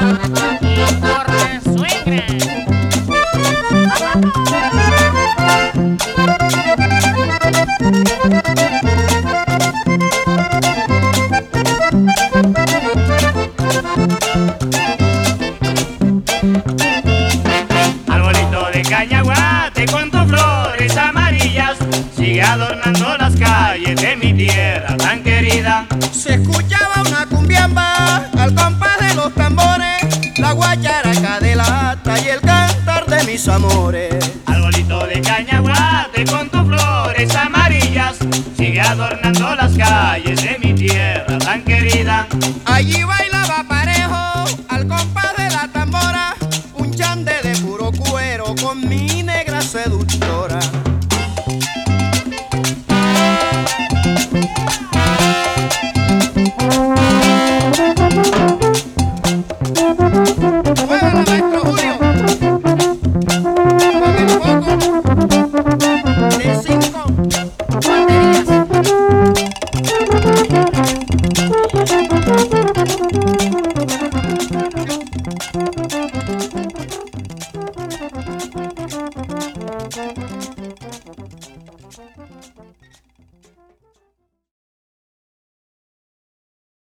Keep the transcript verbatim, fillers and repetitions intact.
y corre suegra. Arbolito de cañaguate con tus flores amarillas sigue adornando las calles de mi tierra tan querida. Se escuchaba una cumbiamba al compás de los tambores, la guacharaca de lata y el cantar de mis amores. Arbolito de cañaguate con tus flores amarillas sigue adornando las calles de mi tierra tan querida. Allí bailaba